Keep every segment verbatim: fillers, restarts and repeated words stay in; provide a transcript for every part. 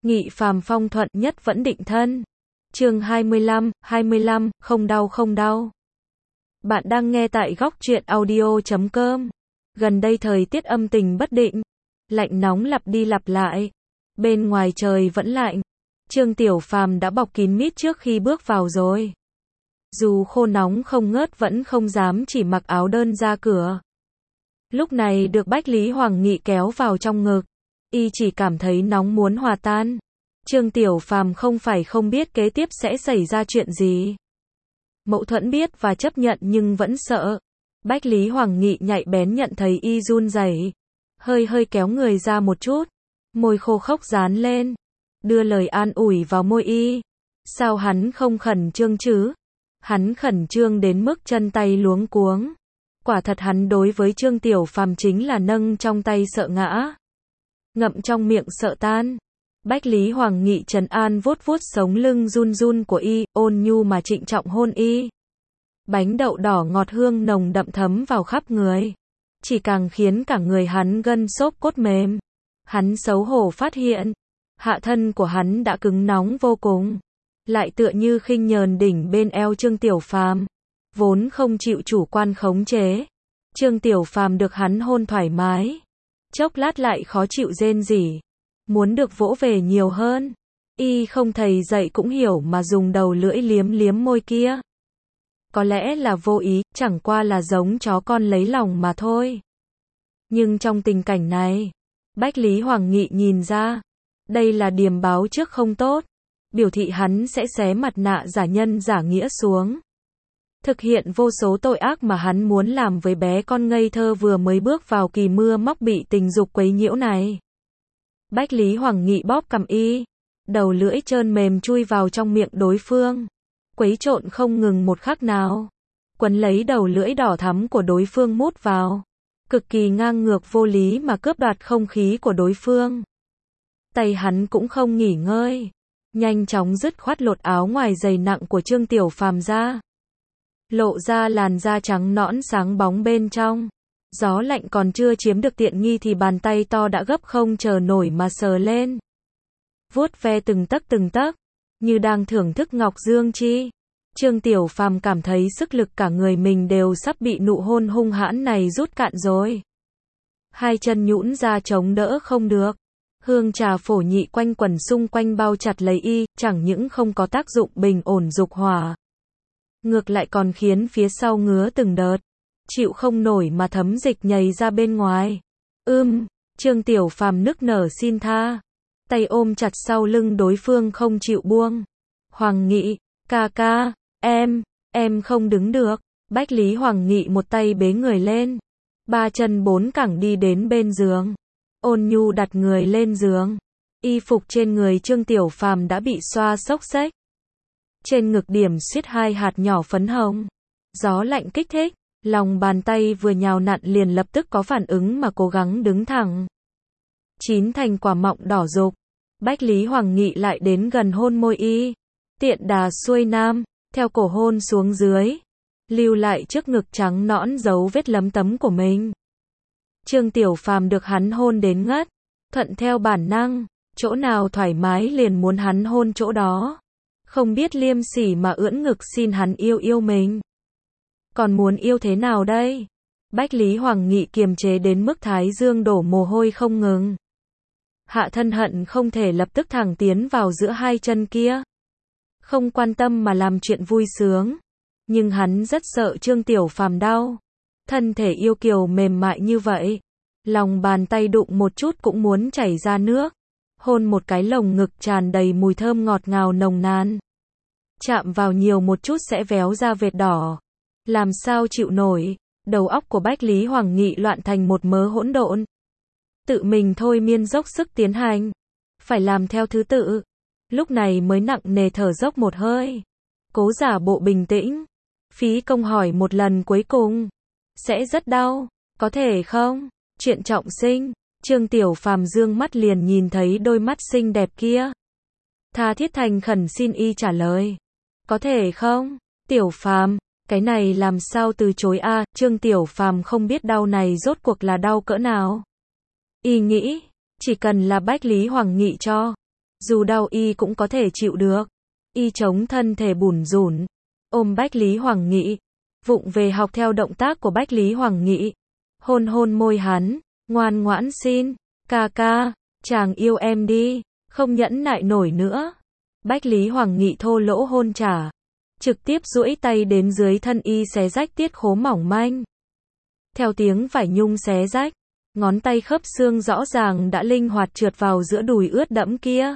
Nghị phàm phong thuận nhất vẫn định thân. Chương hai mươi lăm, hai mươi lăm, không đau không đau. Bạn đang nghe tại góc truyện audio chấm com. Gần đây thời tiết âm tình bất định, lạnh nóng lặp đi lặp lại. Bên ngoài trời vẫn lạnh. Trương Tiểu Phàm đã bọc kín mít trước khi bước vào rồi. Dù khô nóng không ngớt vẫn không dám chỉ mặc áo đơn ra cửa. Lúc này được Bách Lý Hoàng Nghị kéo vào trong ngực, y chỉ cảm thấy nóng muốn hòa tan. Trương Tiểu Phàm không phải không biết kế tiếp sẽ xảy ra chuyện gì. Mậu Thuẫn biết và chấp nhận nhưng vẫn sợ. Bách Lý Hoàng Nghị nhạy bén nhận thấy y run rẩy, hơi hơi kéo người ra một chút, môi khô khốc dán lên, đưa lời an ủi vào môi y. Sao hắn không khẩn trương chứ? Hắn khẩn trương đến mức chân tay luống cuống. Quả thật hắn đối với Trương Tiểu Phàm chính là nâng trong tay sợ ngã, ngậm trong miệng sợ tan. Bách Lý Hoàng Nghị trấn an vuốt vuốt sống lưng run run của y, ôn nhu mà trịnh trọng hôn y. Bánh đậu đỏ ngọt hương nồng đậm thấm vào khắp người, chỉ càng khiến cả người hắn gân xốp cốt mềm. Hắn xấu hổ phát hiện, hạ thân của hắn đã cứng nóng vô cùng, lại tựa như khinh nhờn đỉnh bên eo Trương Tiểu Phàm, vốn không chịu chủ quan khống chế. Trương Tiểu Phàm được hắn hôn thoải mái, chốc lát lại khó chịu rên rỉ, muốn được vỗ về nhiều hơn. Y không thầy dạy cũng hiểu mà dùng đầu lưỡi liếm liếm môi kia. Có lẽ là vô ý, chẳng qua là giống chó con lấy lòng mà thôi. Nhưng trong tình cảnh này, Bách Lý Hoàng Nghị nhìn ra, đây là điềm báo trước không tốt, biểu thị hắn sẽ xé mặt nạ giả nhân giả nghĩa xuống, thực hiện vô số tội ác mà hắn muốn làm với bé con ngây thơ vừa mới bước vào kỳ mưa móc bị tình dục quấy nhiễu này. Bách Lý Hoàng Nghị bóp cằm y, đầu lưỡi trơn mềm chui vào trong miệng đối phương, quấy trộn không ngừng một khắc nào, quấn lấy đầu lưỡi đỏ thắm của đối phương mút vào, cực kỳ ngang ngược vô lý mà cướp đoạt không khí của đối phương. Tay hắn cũng không nghỉ ngơi, nhanh chóng dứt khoát lột áo ngoài dày nặng của Trương Tiểu Phàm ra, lộ ra làn da trắng nõn sáng bóng bên trong. Gió lạnh còn chưa chiếm được tiện nghi thì bàn tay to đã gấp không chờ nổi mà sờ lên, vuốt ve từng tấc từng tấc, như đang thưởng thức ngọc dương chi. Trương Tiểu Phàm cảm thấy sức lực cả người mình đều sắp bị nụ hôn hung hãn này rút cạn rồi. Hai chân nhũn ra chống đỡ không được. Hương trà phổ nhị quanh quẩn xung quanh bao chặt lấy y, chẳng những không có tác dụng bình ổn dục hỏa, ngược lại còn khiến phía sau ngứa từng đợt, chịu không nổi mà thấm dịch nhầy ra bên ngoài. Ưm, Trương Tiểu Phàm nức nở xin tha, tay ôm chặt sau lưng đối phương không chịu buông. Hoàng Nghị, ca ca, em, em không đứng được. Bách Lý Hoàng Nghị một tay bế người lên, ba chân bốn cẳng đi đến bên giường, ôn nhu đặt người lên giường. Y phục trên người Trương Tiểu Phàm đã bị xoa xốc xếch, trên ngực điểm xiết hai hạt nhỏ phấn hồng. Gió lạnh kích thích, lòng bàn tay vừa nhào nặn liền lập tức có phản ứng mà cố gắng đứng thẳng, chín thành quả mọng đỏ rục. Bách Lý Hoàng Nghị lại đến gần hôn môi y, tiện đà xuôi nam, theo cổ hôn xuống dưới, lưu lại trước ngực trắng nõn dấu vết lấm tấm của mình. Trương Tiểu Phàm được hắn hôn đến ngất, thuận theo bản năng, chỗ nào thoải mái liền muốn hắn hôn chỗ đó, không biết liêm sỉ mà ưỡn ngực xin hắn yêu yêu mình. Còn muốn yêu thế nào đây? Bách Lý Hoàng Nghị kiềm chế đến mức thái dương đổ mồ hôi không ngừng. Hạ thân hận không thể lập tức thẳng tiến vào giữa hai chân kia, không quan tâm mà làm chuyện vui sướng. Nhưng hắn rất sợ Trương Tiểu Phàm đau. Thân thể yêu kiều mềm mại như vậy, lòng bàn tay đụng một chút cũng muốn chảy ra nước. Hôn một cái lồng ngực tràn đầy mùi thơm ngọt ngào nồng nàn, chạm vào nhiều một chút sẽ véo ra vệt đỏ, làm sao chịu nổi. Đầu óc của Bách Lý Hoàng Nghị loạn thành một mớ hỗn độn, tự mình thôi miên dốc sức tiến hành, phải làm theo thứ tự. Lúc này mới nặng nề thở dốc một hơi, cố giả bộ bình tĩnh, phí công hỏi một lần cuối cùng, sẽ rất đau, có thể không? Chuyện trọng sinh. Trương Tiểu Phàm dương mắt liền nhìn thấy đôi mắt xinh đẹp kia, tha thiết thành khẩn xin y trả lời, có thể không? Tiểu Phàm, cái này làm sao từ chối a? À, Trương Tiểu Phàm không biết đau này rốt cuộc là đau cỡ nào. Y nghĩ, chỉ cần là Bách Lý Hoàng Nghị cho, Dù đau y cũng có thể chịu được. Y chống thân thể bủn rủn, ôm Bách Lý Hoàng Nghị, vụng về học theo động tác của Bách Lý Hoàng Nghị. Hôn hôn môi hắn, ngoan ngoãn xin, ca ca, chàng yêu em đi, không nhẫn nại nổi nữa. Bách Lý Hoàng Nghị thô lỗ hôn trả, trực tiếp duỗi tay đến dưới thân y xé rách tiết khố mỏng manh. Theo tiếng vải nhung xé rách, ngón tay khớp xương rõ ràng đã linh hoạt trượt vào giữa đùi ướt đẫm kia.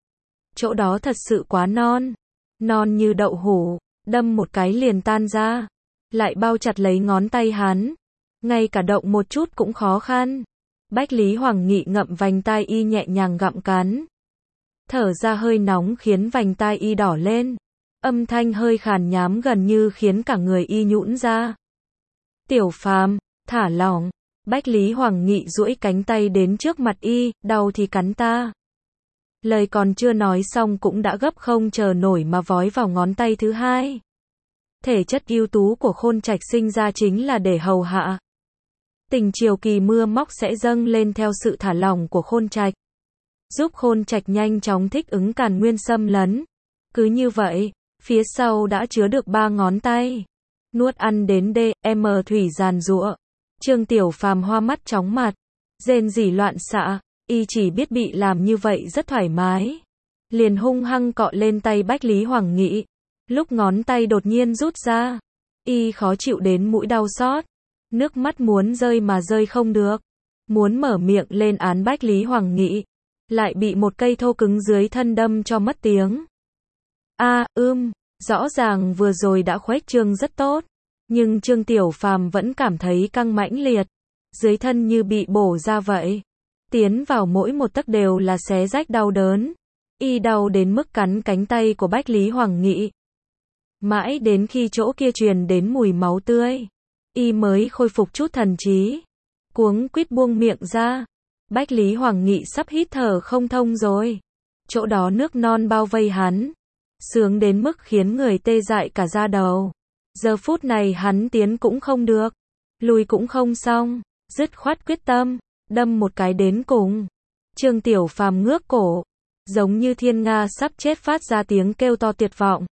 Chỗ đó thật sự quá non, non như đậu hũ, đâm một cái liền tan ra, lại bao chặt lấy ngón tay hắn, ngay cả động một chút cũng khó khăn. Bách Lý Hoàng Nghị ngậm vành tai y nhẹ nhàng gặm cắn. Thở ra hơi nóng khiến vành tai y đỏ lên, âm thanh hơi khàn nhám gần như khiến cả người y nhũn ra. Tiểu Phàm, thả lỏng. Bách Lý Hoàng Nghị duỗi cánh tay đến trước mặt y, đau thì cắn ta. Lời còn chưa nói xong cũng đã gấp không chờ nổi mà vói vào ngón tay thứ hai. Thể chất ưu tú của Khôn Trạch sinh ra chính là để hầu hạ. Tình chiều kỳ mưa móc sẽ dâng lên theo sự thả lỏng của Khôn Trạch, giúp Khôn Trạch nhanh chóng thích ứng càn nguyên xâm lấn. Cứ như vậy, phía sau đã chứa được ba ngón tay. Nuốt ăn đến đê, em thủy giàn giụa. Trương Tiểu Phàm hoa mắt chóng mặt, rên rỉ loạn xạ, y chỉ biết bị làm như vậy rất thoải mái. Liền hung hăng cọ lên tay Bách Lý Hoàng Nghị. Lúc ngón tay đột nhiên rút ra, y khó chịu đến mũi đau xót, nước mắt muốn rơi mà rơi không được. Muốn mở miệng lên án Bách Lý Hoàng Nghị, lại bị một cây thô cứng dưới thân đâm cho mất tiếng. A, à, ưm, rõ ràng vừa rồi đã khuếch trương rất tốt, nhưng Trương Tiểu Phàm vẫn cảm thấy căng mãnh liệt, dưới thân như bị bổ ra vậy. Tiến vào mỗi một tấc đều là xé rách đau đớn. Y đau đến mức cắn cánh tay của Bách Lý Hoàng Nghị. Mãi đến khi chỗ kia truyền đến mùi máu tươi, y mới khôi phục chút thần trí. Cuống quýt buông miệng ra. Bách Lý Hoàng Nghị sắp hít thở không thông rồi. Chỗ đó nước non bao vây hắn, sướng đến mức khiến người tê dại cả da đầu. Giờ phút này hắn tiến cũng không được, lùi cũng không xong, dứt khoát quyết tâm, đâm một cái đến cùng. Trương Tiểu Phàm ngước cổ, giống như thiên nga sắp chết phát ra tiếng kêu to tuyệt vọng.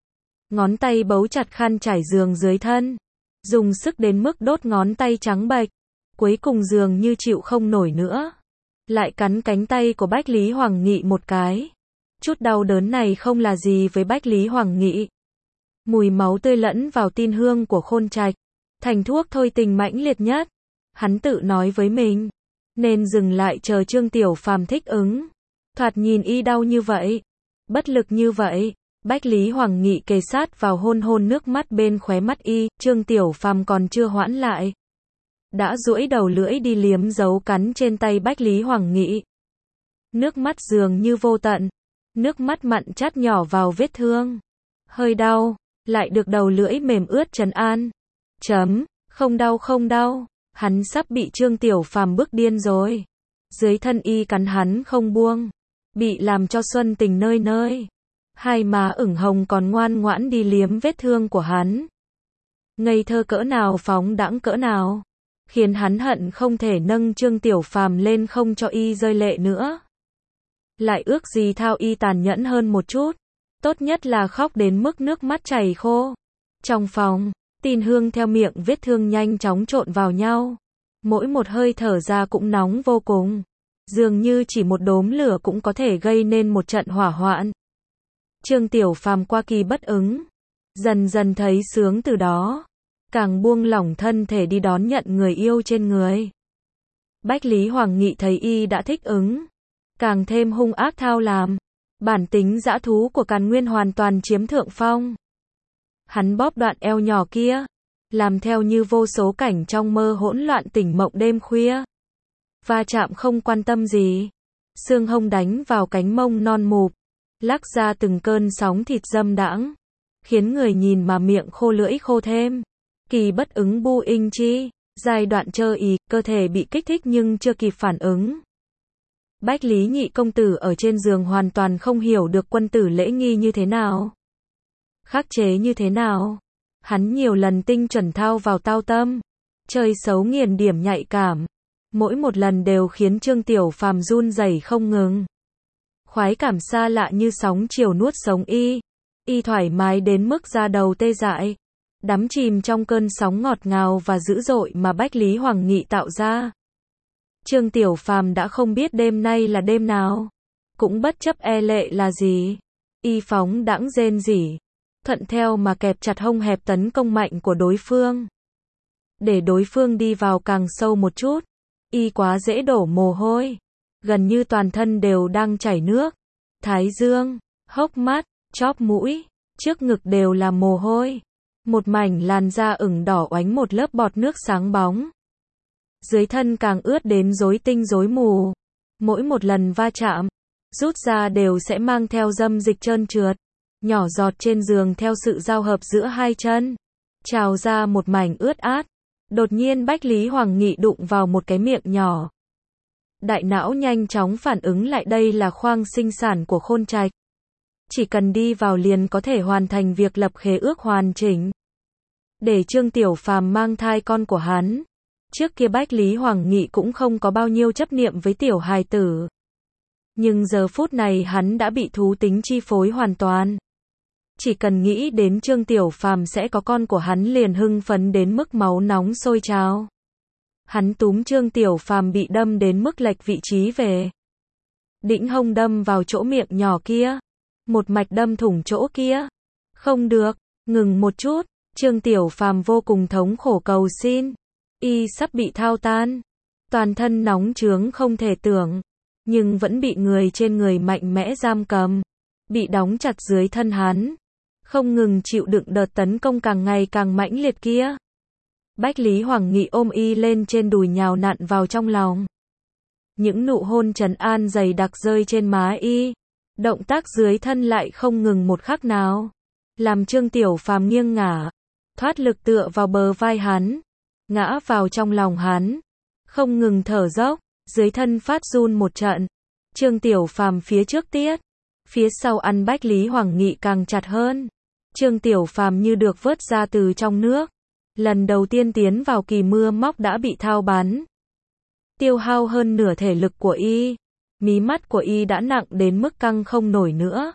Ngón tay bấu chặt khăn trải giường dưới thân, dùng sức đến mức đốt ngón tay trắng bệch, cuối cùng dường như chịu không nổi nữa. Lại cắn cánh tay của Bách Lý Hoàng Nghị một cái. Chút đau đớn này không là gì với Bách Lý Hoàng Nghị. Mùi máu tươi lẫn vào tin hương của Khôn Trạch, thành thuốc thôi tình mãnh liệt nhất. Hắn tự nói với mình, nên dừng lại chờ Trương Tiểu Phàm thích ứng. Thoạt nhìn y đau như vậy, bất lực như vậy, Bách Lý Hoàng Nghị kề sát vào hôn hôn nước mắt bên khóe mắt y, Trương Tiểu Phàm còn chưa hoãn lại, đã duỗi đầu lưỡi đi liếm dấu cắn trên tay Bách Lý Hoàng Nghị. Nước mắt dường như vô tận, nước mắt mặn chát nhỏ vào vết thương. Hơi đau, lại được đầu lưỡi mềm ướt trấn an. Chấm, không đau không đau, hắn sắp bị Trương Tiểu Phàm bức điên rồi. Dưới thân y cắn hắn không buông, bị làm cho xuân tình nơi nơi. Hai má ửng hồng còn ngoan ngoãn đi liếm vết thương của hắn. Ngây thơ cỡ nào phóng đãng cỡ nào, khiến hắn hận không thể nâng Trương Tiểu Phàm lên không cho y rơi lệ nữa. Lại ước gì thao y tàn nhẫn hơn một chút, tốt nhất là khóc đến mức nước mắt chảy khô. Trong phòng, tin hương theo miệng vết thương nhanh chóng trộn vào nhau. Mỗi một hơi thở ra cũng nóng vô cùng, dường như chỉ một đốm lửa cũng có thể gây nên một trận hỏa hoạn. Trương Tiểu Phàm qua kỳ bất ứng, dần dần thấy sướng từ đó, càng buông lỏng thân thể đi đón nhận người yêu trên người. Bách Lý Hoàng Nghị thấy y đã thích ứng, càng thêm hung ác thao làm, bản tính dã thú của Càn Nguyên hoàn toàn chiếm thượng phong. Hắn bóp đoạn eo nhỏ kia, làm theo như vô số cảnh trong mơ hỗn loạn tỉnh mộng đêm khuya. Va chạm không quan tâm gì, xương hông đánh vào cánh mông non mụp, lắc ra từng cơn sóng thịt dâm đãng, khiến người nhìn mà miệng khô lưỡi khô thêm. Kỳ bất ứng bu inh chi, giai đoạn chơ ý, cơ thể bị kích thích nhưng chưa kịp phản ứng. Bách Lý Nhị công tử ở trên giường hoàn toàn không hiểu được quân tử lễ nghi như thế nào, khắc chế như thế nào. Hắn nhiều lần tinh chuẩn thao vào tao tâm, chơi xấu nghiền điểm nhạy cảm, mỗi một lần đều khiến Trương Tiểu Phàm run rẩy không ngừng. Khoái cảm xa lạ như sóng chiều nuốt sống y. Y thoải mái đến mức da đầu tê dại. Đắm chìm trong cơn sóng ngọt ngào và dữ dội mà Bách Lý Hoàng Nghị tạo ra. Trương Tiểu Phàm đã không biết đêm nay là đêm nào. Cũng bất chấp e lệ là gì. Y phóng đãng rên rỉ. Thuận theo mà kẹp chặt hông hẹp tấn công mạnh của đối phương. Để đối phương đi vào càng sâu một chút. Y quá dễ đổ mồ hôi. Gần như toàn thân đều đang chảy nước. Thái dương, hốc mắt, chóp mũi, trước ngực đều là mồ hôi. Một mảnh làn da ửng đỏ oánh một lớp bọt nước sáng bóng. Dưới thân càng ướt đến rối tinh rối mù. Mỗi một lần va chạm, rút ra đều sẽ mang theo dâm dịch trơn trượt. Nhỏ giọt trên giường theo sự giao hợp giữa hai chân. Trào ra một mảnh ướt át. Đột nhiên Bách Lý Hoàng Nghị đụng vào một cái miệng nhỏ. Đại não nhanh chóng phản ứng lại đây là khoang sinh sản của Khôn Trạch. Chỉ cần đi vào liền có thể hoàn thành việc lập khế ước hoàn chỉnh. Để Trương Tiểu Phàm mang thai con của hắn. Trước kia Bách Lý Hoàng Nghị cũng không có bao nhiêu chấp niệm với tiểu hài tử. Nhưng giờ phút này hắn đã bị thú tính chi phối hoàn toàn. Chỉ cần nghĩ đến Trương Tiểu Phàm sẽ có con của hắn liền hưng phấn đến mức máu nóng sôi trào. Hắn túm Trương Tiểu Phàm bị đâm đến mức lệch vị trí về. Đĩnh hông đâm vào chỗ miệng nhỏ kia. Một mạch đâm thủng chỗ kia. Không được, ngừng một chút. Trương Tiểu Phàm vô cùng thống khổ cầu xin. Y sắp bị thao tan. Toàn thân nóng chướng không thể tưởng. Nhưng vẫn bị người trên người mạnh mẽ giam cầm. Bị đóng chặt dưới thân hắn. Không ngừng chịu đựng đợt tấn công càng ngày càng mãnh liệt kia. Bách Lý Hoàng Nghị ôm y lên trên đùi nhào nặn vào trong lòng. Những nụ hôn trấn an dày đặc rơi trên má y. Động tác dưới thân lại không ngừng một khắc nào. Làm Trương Tiểu Phàm nghiêng ngả. Thoát lực tựa vào bờ vai hắn. Ngã vào trong lòng hắn. Không ngừng thở dốc. Dưới thân phát run một trận. Trương Tiểu Phàm phía trước tiết. Phía sau ăn Bách Lý Hoàng Nghị càng chặt hơn. Trương Tiểu Phàm như được vớt ra từ trong nước. Lần đầu tiên tiến vào kỳ mưa móc đã bị thao bắn. Tiêu hao hơn nửa thể lực của y. Mí mắt của y đã nặng đến mức căng không nổi nữa.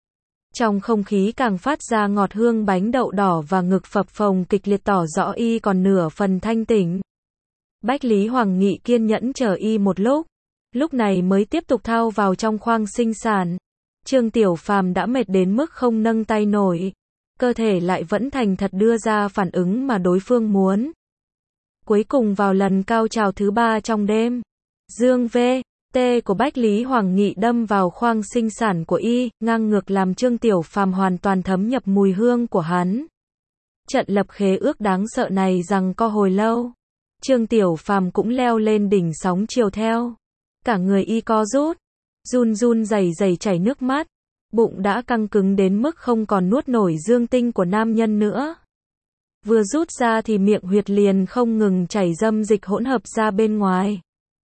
Trong không khí càng phát ra ngọt hương bánh đậu đỏ và ngực phập phồng kịch liệt tỏ rõ y còn nửa phần thanh tỉnh. Bách Lý Hoàng Nghị kiên nhẫn chờ y một lúc. Lúc này mới tiếp tục thao vào trong khoang sinh sản. Trương Tiểu Phàm đã mệt đến mức không nâng tay nổi. Cơ thể lại vẫn thành thật đưa ra phản ứng mà đối phương muốn. Cuối cùng vào lần cao trào thứ ba trong đêm. Dương V. T của Bách Lý Hoàng Nghị đâm vào khoang sinh sản của y, ngang ngược làm Trương Tiểu Phàm hoàn toàn thấm nhập mùi hương của hắn. Trận lập khế ước đáng sợ này rằng co hồi lâu. Trương Tiểu Phàm cũng leo lên đỉnh sóng chiều theo. Cả người y co rút, run run rẩy rẩy chảy nước mắt. Bụng đã căng cứng đến mức không còn nuốt nổi dương tinh của nam nhân nữa. Vừa rút ra thì miệng huyệt liền không ngừng chảy dâm dịch hỗn hợp ra bên ngoài.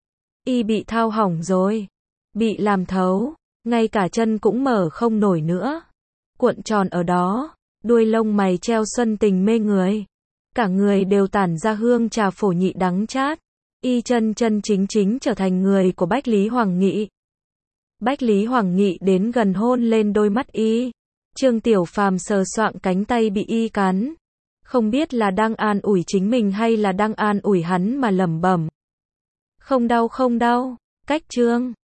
Y bị thao hỏng rồi. Bị làm thấu. Ngay cả chân cũng mở không nổi nữa. Cuộn tròn ở đó. Đuôi lông mày treo xuân tình mê người. Cả người đều tản ra hương trà phổ nhị đắng chát. Y chân chân chính chính trở thành người của Bách Lý Hoàng Nghị. Bách Lý Hoàng Nghị đến gần hôn lên đôi mắt y. Trương Tiểu Phàm sờ soạng cánh tay bị y cắn. Không biết là đang an ủi chính mình hay là đang an ủi hắn mà lẩm bẩm. Không đau không đau. Cách Trương